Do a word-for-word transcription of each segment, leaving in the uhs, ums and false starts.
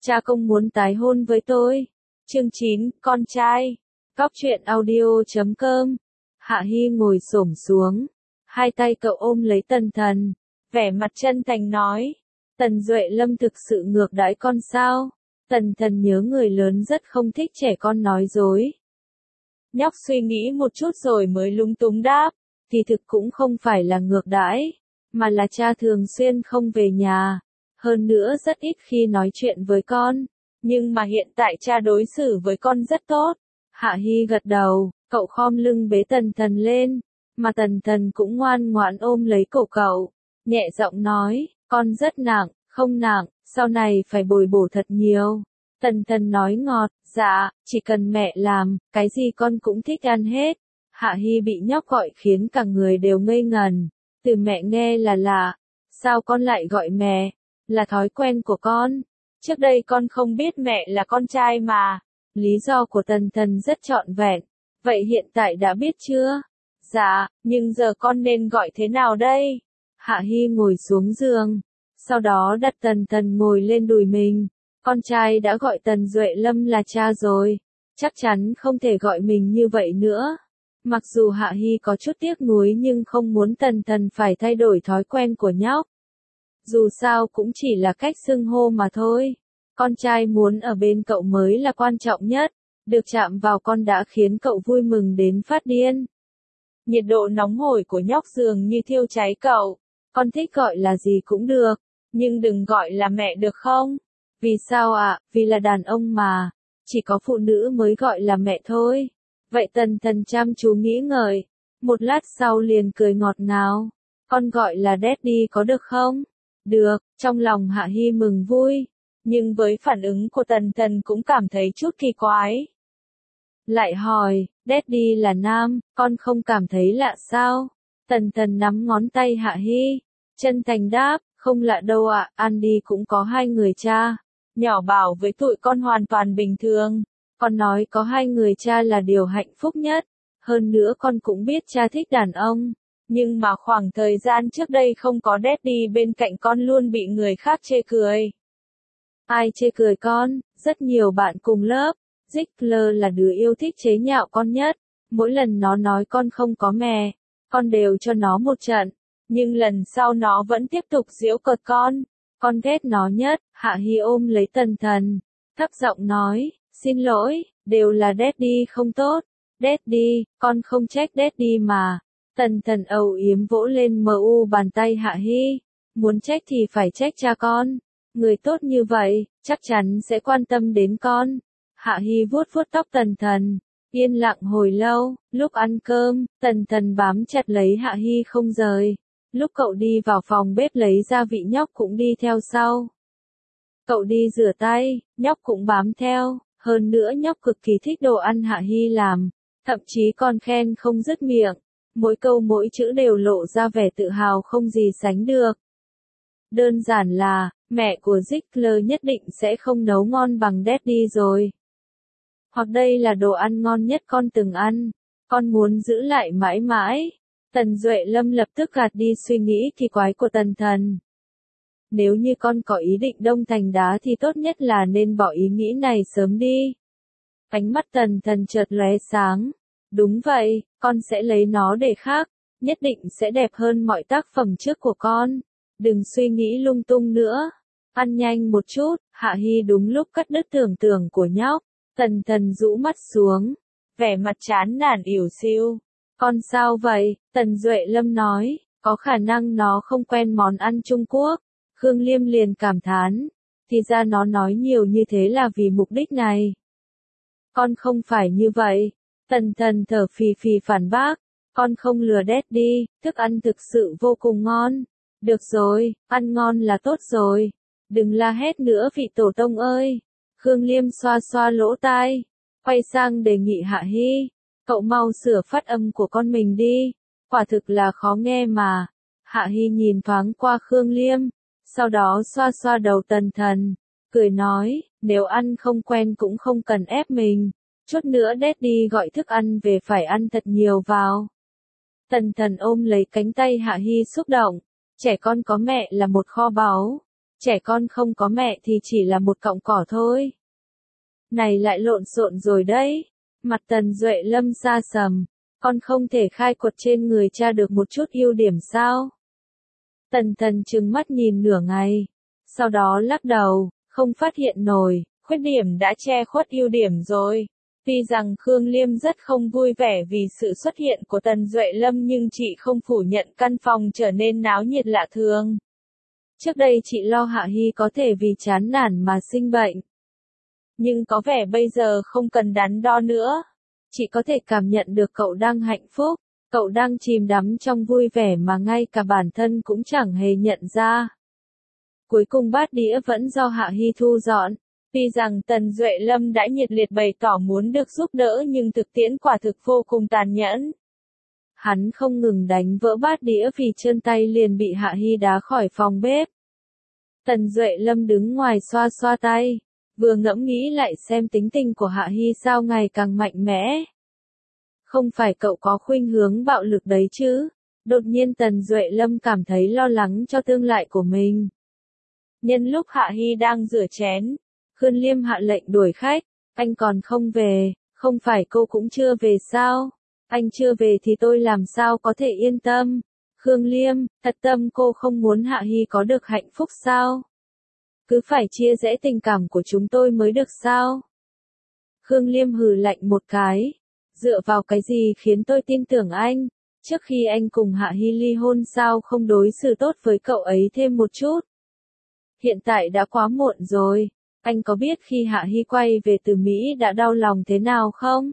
cha không muốn tái hôn với tôi. Chương chín, con trai. Cóc truyện audio chấm com. Hạ Hi ngồi xổm xuống, hai tay cậu ôm lấy Tần Thần, vẻ mặt chân thành nói, Tần Duệ Lâm thực sự ngược đãi con sao? Tần Thần nhớ người lớn rất không thích trẻ con nói dối. Nhóc suy nghĩ một chút rồi mới lúng túng đáp, kỳ thực cũng không phải là ngược đãi, mà là cha thường xuyên không về nhà, hơn nữa rất ít khi nói chuyện với con, nhưng mà hiện tại cha đối xử với con rất tốt. Hạ Hi gật đầu, cậu khom lưng bế Tần Thần lên, mà Tần Thần cũng ngoan ngoãn ôm lấy cổ cậu, nhẹ giọng nói, con rất nặng, không nặng, sau này phải bồi bổ thật nhiều. Tần Thần nói ngọt, dạ, chỉ cần mẹ làm, cái gì con cũng thích ăn hết. Hạ Hi bị nhóc gọi khiến cả người đều ngây ngần, từ mẹ nghe là lạ, sao con lại gọi mẹ, là thói quen của con, trước đây con không biết mẹ là con trai mà. Lý do của Tần Thần rất trọn vẹn, vậy hiện tại đã biết chưa? Dạ, nhưng giờ con nên gọi thế nào đây? Hạ Hi ngồi xuống giường, sau đó đặt Tần Thần ngồi lên đùi mình. Con trai đã gọi Tần Duệ Lâm là cha rồi, chắc chắn không thể gọi mình như vậy nữa. Mặc dù Hạ Hi có chút tiếc nuối nhưng không muốn Tần Thần phải thay đổi thói quen của nhóc. Dù sao cũng chỉ là cách xưng hô mà thôi. Con trai muốn ở bên cậu mới là quan trọng nhất, được chạm vào con đã khiến cậu vui mừng đến phát điên. Nhiệt độ nóng hổi của nhóc dường như thiêu cháy cậu, con thích gọi là gì cũng được, nhưng đừng gọi là mẹ được không? Vì sao ạ? À? Vì là đàn ông mà, chỉ có phụ nữ mới gọi là mẹ thôi. Vậy Tần Thần chăm chú nghĩ ngợi, một lát sau liền cười ngọt ngào, con gọi là Daddy có được không? Được, trong lòng Hạ Hi mừng vui. Nhưng với phản ứng của Tần Thần cũng cảm thấy chút kỳ quái. Lại hỏi, Daddy là nam, con không cảm thấy lạ sao? Tần Thần nắm ngón tay Hạ Hi, chân thành đáp, không lạ đâu ạ, à, Andy cũng có hai người cha. Nhỏ bảo với tụi con hoàn toàn bình thường, con nói có hai người cha là điều hạnh phúc nhất, hơn nữa con cũng biết cha thích đàn ông, nhưng mà khoảng thời gian trước đây không có Daddy bên cạnh con luôn bị người khác chê cười. Ai chê cười con? Rất nhiều bạn cùng lớp. Ziegler là đứa yêu thích chế nhạo con nhất. Mỗi lần nó nói con không có mẹ, con đều cho nó một trận. Nhưng lần sau nó vẫn tiếp tục giễu cợt con. Con ghét nó nhất. Hạ Hi ôm lấy Tần Thần, thấp giọng nói, xin lỗi, đều là Daddy không tốt. Daddy, con không trách Daddy mà. Tần Thần âu yếm vỗ lên mờ u bàn tay Hạ Hi. Muốn trách thì phải trách cha con. Người tốt như vậy, chắc chắn sẽ quan tâm đến con. Hạ Hi vuốt vuốt tóc Tần Thần, yên lặng hồi lâu, lúc ăn cơm, Tần Thần bám chặt lấy Hạ Hi không rời. Lúc cậu đi vào phòng bếp lấy gia vị nhóc cũng đi theo sau. Cậu đi rửa tay, nhóc cũng bám theo, hơn nữa nhóc cực kỳ thích đồ ăn Hạ Hi làm, thậm chí còn khen không dứt miệng. Mỗi câu mỗi chữ đều lộ ra vẻ tự hào không gì sánh được. Đơn giản là, mẹ của Ziegler nhất định sẽ không nấu ngon bằng Daddy rồi. Hoặc đây là đồ ăn ngon nhất con từng ăn, con muốn giữ lại mãi mãi. Tần Duệ Lâm lập tức gạt đi suy nghĩ kỳ quái của Tần Thần. Nếu như con có ý định đông thành đá thì tốt nhất là nên bỏ ý nghĩ này sớm đi. Ánh mắt Tần Thần chợt lóe sáng. Đúng vậy, con sẽ lấy nó để khác, nhất định sẽ đẹp hơn mọi tác phẩm trước của con. Đừng suy nghĩ lung tung nữa. Ăn nhanh một chút. Hạ Hi đúng lúc cắt đứt tưởng tượng của nhóc. Tần Thần rũ mắt xuống, vẻ mặt chán nản ỉu xìu. Con sao vậy? Tần Duệ Lâm nói, có khả năng nó không quen món ăn Trung Quốc. Khương Liêm liền cảm thán, thì ra nó nói nhiều như thế là vì mục đích này. Con không phải như vậy. Tần Thần thở phì phì phản bác, con không lừa Daddy, thức ăn thực sự vô cùng ngon. Được rồi, ăn ngon là tốt rồi. Đừng la hét nữa vị tổ tông ơi. Khương Liêm xoa xoa lỗ tai, quay sang đề nghị Hạ Hi, cậu mau sửa phát âm của con mình đi, quả thực là khó nghe mà. Hạ Hi nhìn thoáng qua Khương Liêm, sau đó xoa xoa đầu Tần Thần, cười nói, nếu ăn không quen cũng không cần ép mình, chút nữa Daddy gọi thức ăn về phải ăn thật nhiều vào. Tần Thần ôm lấy cánh tay Hạ Hi xúc động, trẻ con có mẹ là một kho báu, Trẻ con không có mẹ thì chỉ là một cọng cỏ thôi. Này lại lộn xộn rồi đấy. Mặt Tần Duệ Lâm sa sầm. Con không thể khai quật trên người cha được một chút ưu điểm sao? Tần Thần trừng mắt nhìn nửa ngày. Sau đó lắc đầu, không phát hiện nổi, khuyết điểm đã che khuất ưu điểm rồi. Tuy rằng Khương Liêm rất không vui vẻ vì sự xuất hiện của Tần Duệ Lâm nhưng chị không phủ nhận căn phòng trở nên náo nhiệt lạ thường. Trước đây chị lo Hạ Hy có thể vì chán nản mà sinh bệnh. Nhưng có vẻ bây giờ không cần đắn đo nữa. Chị có thể cảm nhận được cậu đang hạnh phúc, cậu đang chìm đắm trong vui vẻ mà ngay cả bản thân cũng chẳng hề nhận ra. Cuối cùng bát đĩa vẫn do Hạ Hy thu dọn. Tuy rằng Tần Duệ Lâm đã nhiệt liệt bày tỏ muốn được giúp đỡ nhưng thực tiễn quả thực vô cùng tàn nhẫn. Hắn không ngừng đánh vỡ bát đĩa vì chân tay liền bị Hạ Hy đá khỏi phòng bếp. Tần Duệ Lâm đứng ngoài xoa xoa tay, vừa ngẫm nghĩ lại xem tính tình của Hạ Hy sao ngày càng mạnh mẽ. Không phải cậu có khuynh hướng bạo lực đấy chứ? Đột nhiên Tần Duệ Lâm cảm thấy lo lắng cho tương lai của mình. Nhân lúc Hạ Hy đang rửa chén, Khương Liêm hạ lệnh đuổi khách. Anh còn không về, không phải cô cũng chưa về sao? Anh chưa về thì tôi làm sao có thể yên tâm? Khương Liêm, thật tâm cô không muốn Hạ Hy có được hạnh phúc sao? Cứ phải chia rẽ tình cảm của chúng tôi mới được sao? Khương Liêm hừ lạnh một cái. Dựa vào cái gì khiến tôi tin tưởng anh? Trước khi anh cùng Hạ Hy ly hôn sao không đối xử tốt với cậu ấy thêm một chút? Hiện tại đã quá muộn rồi. Anh có biết khi Hạ Hy quay về từ Mỹ đã đau lòng thế nào không?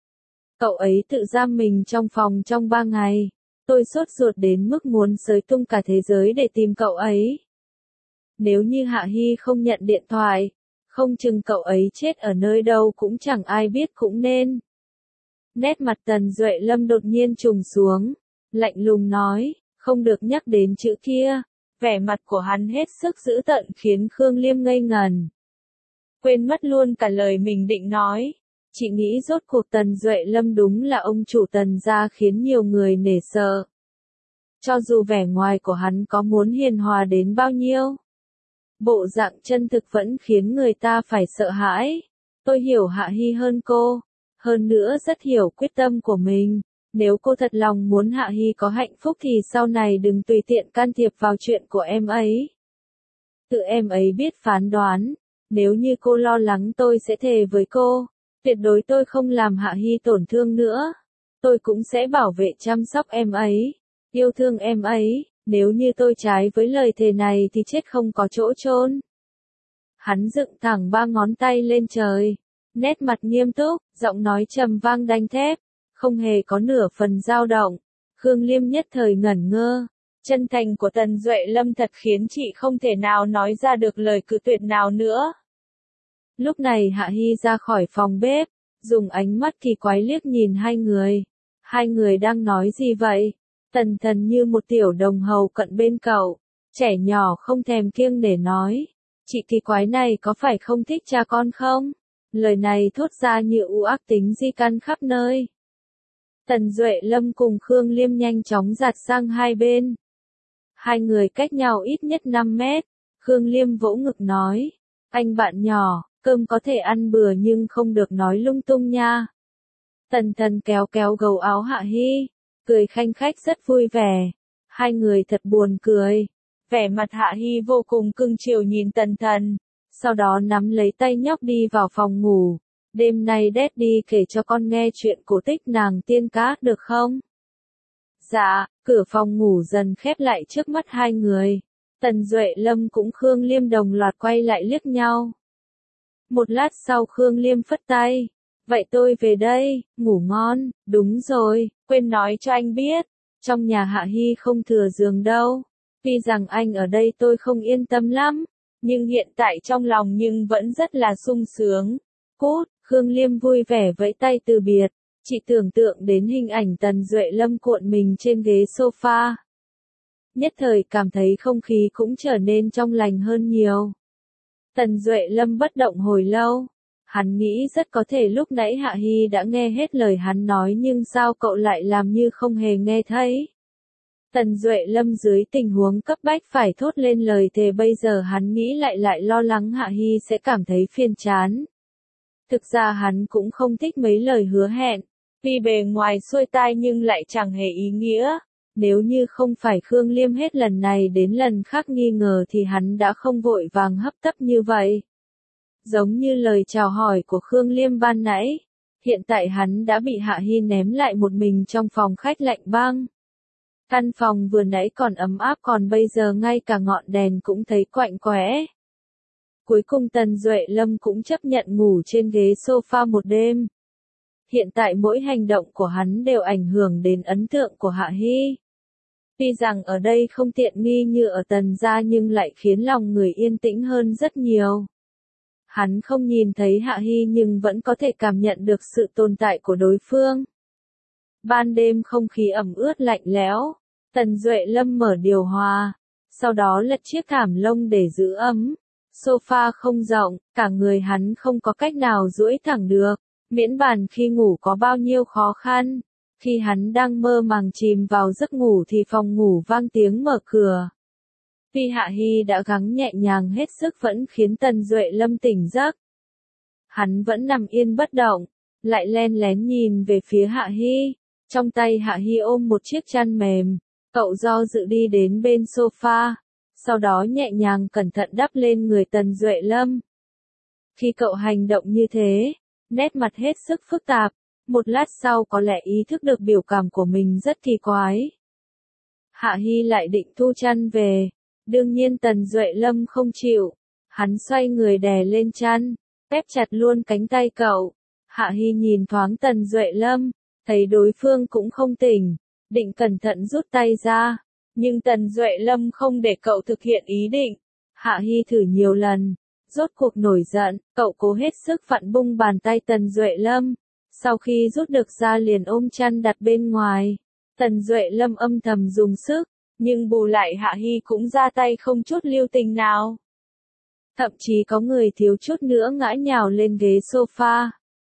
Cậu ấy tự giam mình trong phòng trong ba ngày. Tôi sốt ruột đến mức muốn xới tung cả thế giới để tìm cậu ấy. Nếu như Hạ Hy không nhận điện thoại, không chừng cậu ấy chết ở nơi đâu cũng chẳng ai biết cũng nên. Nét mặt Tần Duệ Lâm đột nhiên trùng xuống, lạnh lùng nói, không được nhắc đến chữ kia. Vẻ mặt của hắn hết sức dữ tợn khiến Khương Liêm ngây ngần. Quên mất luôn cả lời mình định nói. Chị nghĩ rốt cuộc Tần Duệ Lâm đúng là ông chủ Tần gia khiến nhiều người nể sợ. Cho dù vẻ ngoài của hắn có muốn hiền hòa đến bao nhiêu, bộ dạng chân thực vẫn khiến người ta phải sợ hãi. Tôi hiểu Hạ Hy hơn cô, hơn nữa rất hiểu quyết tâm của mình. Nếu cô thật lòng muốn Hạ Hy có hạnh phúc thì sau này đừng tùy tiện can thiệp vào chuyện của em ấy. Tự em ấy biết phán đoán. Nếu như cô lo lắng tôi sẽ thề với cô, tuyệt đối tôi không làm Hạ Hy tổn thương nữa. Tôi cũng sẽ bảo vệ chăm sóc em ấy, yêu thương em ấy. Nếu như tôi trái với lời thề này thì chết không có chỗ chôn. Hắn dựng thẳng ba ngón tay lên trời, nét mặt nghiêm túc, giọng nói trầm vang đanh thép, không hề có nửa phần dao động. Khương Liêm nhất thời ngẩn ngơ. Chân thành của Tần Duệ Lâm thật khiến chị không thể nào nói ra được lời cự tuyệt nào nữa. Lúc này Hạ Hy ra khỏi phòng bếp, dùng ánh mắt kỳ quái liếc nhìn hai người. Hai người đang nói gì vậy? Tần Thần như một tiểu đồng hầu cận bên cậu, trẻ nhỏ không thèm kiêng để nói. Chị kỳ quái này có phải không thích cha con không? Lời này thốt ra như u ác tính di căn khắp nơi. Tần Duệ Lâm cùng Khương Liêm nhanh chóng giạt sang hai bên. Hai người cách nhau ít nhất năm mét. Khương Liêm vỗ ngực nói, anh bạn nhỏ, cơm có thể ăn bừa nhưng không được nói lung tung nha. Tần Thần kéo kéo gầu áo Hạ Hy, cười khanh khách rất vui vẻ. Hai người thật buồn cười. Vẻ mặt Hạ Hy vô cùng cưng chiều nhìn Tần Thần, sau đó nắm lấy tay nhóc đi vào phòng ngủ. Đêm nay Daddy kể cho con nghe chuyện cổ tích nàng tiên cá được không? Dạ, cửa phòng ngủ dần khép lại trước mắt hai người. Tần Duệ Lâm cũng Khương Liêm đồng loạt quay lại liếc nhau. Một lát sau Khương Liêm phất tay. Vậy tôi về đây, ngủ ngon. Đúng rồi, quên nói cho anh biết. Trong nhà Hạ Hy không thừa giường đâu. Tuy rằng anh ở đây tôi không yên tâm lắm. Nhưng hiện tại trong lòng nhưng vẫn rất là sung sướng. Cút, Khương Liêm vui vẻ vẫy tay từ biệt. Chị tưởng tượng đến hình ảnh Tần Duệ Lâm cuộn mình trên ghế sofa. Nhất thời cảm thấy không khí cũng trở nên trong lành hơn nhiều. Tần Duệ Lâm bất động hồi lâu. Hắn nghĩ rất có thể lúc nãy Hạ Hy đã nghe hết lời hắn nói nhưng sao cậu lại làm như không hề nghe thấy. Tần Duệ Lâm dưới tình huống cấp bách phải thốt lên lời thề, bây giờ hắn nghĩ lại lại lo lắng Hạ Hi sẽ cảm thấy phiền chán. Thực ra hắn cũng không thích mấy lời hứa hẹn, vì bề ngoài xuôi tai nhưng lại chẳng hề ý nghĩa. Nếu như không phải Khương Liêm hết lần này đến lần khác nghi ngờ thì hắn đã không vội vàng hấp tấp như vậy. Giống như lời chào hỏi của Khương Liêm ban nãy, hiện tại hắn đã bị Hạ Hi ném lại một mình trong phòng khách lạnh băng. Căn phòng vừa nãy còn ấm áp, còn bây giờ ngay cả ngọn đèn cũng thấy quạnh quẽ. Cuối cùng Tần Duệ Lâm cũng chấp nhận ngủ trên ghế sofa một đêm. Hiện tại mỗi hành động của hắn đều ảnh hưởng đến ấn tượng của Hạ Hi. Tuy rằng ở đây không tiện nghi như ở Tần gia nhưng lại khiến lòng người yên tĩnh hơn rất nhiều. Hắn không nhìn thấy Hạ Hi nhưng vẫn có thể cảm nhận được sự tồn tại của đối phương. Ban đêm không khí ẩm ướt lạnh lẽo, Tần Duệ Lâm mở điều hòa, sau đó lật chiếc thảm lông để giữ ấm. Sofa không rộng, cả người hắn không có cách nào duỗi thẳng được, miễn bàn khi ngủ có bao nhiêu khó khăn. Khi hắn đang mơ màng chìm vào giấc ngủ thì phòng ngủ vang tiếng mở cửa. Tuy Hạ Hi đã gắng nhẹ nhàng hết sức vẫn khiến Tần Duệ Lâm tỉnh giấc. Hắn vẫn nằm yên bất động, lại len lén nhìn về phía Hạ Hi. Trong tay Hạ Hi ôm một chiếc chăn mềm, cậu do dự đi đến bên sofa, sau đó nhẹ nhàng cẩn thận đắp lên người Tần Duệ Lâm. Khi cậu hành động như thế, nét mặt hết sức phức tạp, một lát sau có lẽ ý thức được biểu cảm của mình rất kỳ quái. Hạ Hi lại định thu chăn về, đương nhiên Tần Duệ Lâm không chịu, hắn xoay người đè lên chăn, ép chặt luôn cánh tay cậu. Hạ Hi nhìn thoáng Tần Duệ Lâm, thấy đối phương cũng không tỉnh, định cẩn thận rút tay ra, nhưng Tần Duệ Lâm không để cậu thực hiện ý định. Hạ Hi thử nhiều lần, rốt cuộc nổi giận, cậu cố hết sức vặn bung bàn tay Tần Duệ Lâm, sau khi rút được ra liền ôm chăn đặt bên ngoài. Tần Duệ Lâm âm thầm dùng sức, nhưng bù lại Hạ Hi cũng ra tay không chút lưu tình nào. Thậm chí có người thiếu chút nữa ngã nhào lên ghế sofa.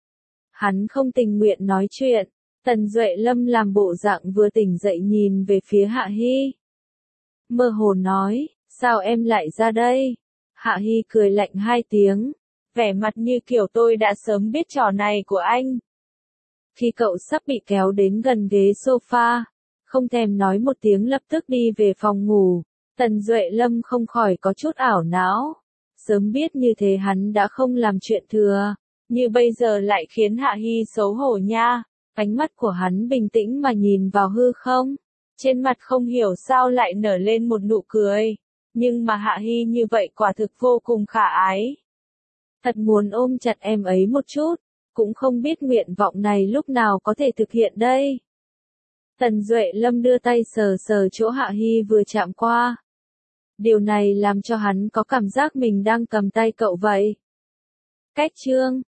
Hắn không tình nguyện nói chuyện, Tần Duệ Lâm làm bộ dạng vừa tỉnh dậy nhìn về phía Hạ Hi. Mơ hồ nói, sao em lại ra đây? Hạ Hi cười lạnh hai tiếng, vẻ mặt như kiểu tôi đã sớm biết trò này của anh. Khi cậu sắp bị kéo đến gần ghế sofa, không thèm nói một tiếng lập tức đi về phòng ngủ, Tần Duệ Lâm không khỏi có chút ảo não. Sớm biết như thế hắn đã không làm chuyện thừa, như bây giờ lại khiến Hạ Hi xấu hổ nha. Ánh mắt của hắn bình tĩnh mà nhìn vào hư không, trên mặt không hiểu sao lại nở lên một nụ cười, nhưng mà Hạ Hi như vậy quả thực vô cùng khả ái. Thật muốn ôm chặt em ấy một chút, cũng không biết nguyện vọng này lúc nào có thể thực hiện đây. Tần Duệ Lâm đưa tay sờ sờ chỗ Hạ Hi vừa chạm qua. Điều này làm cho hắn có cảm giác mình đang cầm tay cậu vậy. Cách chương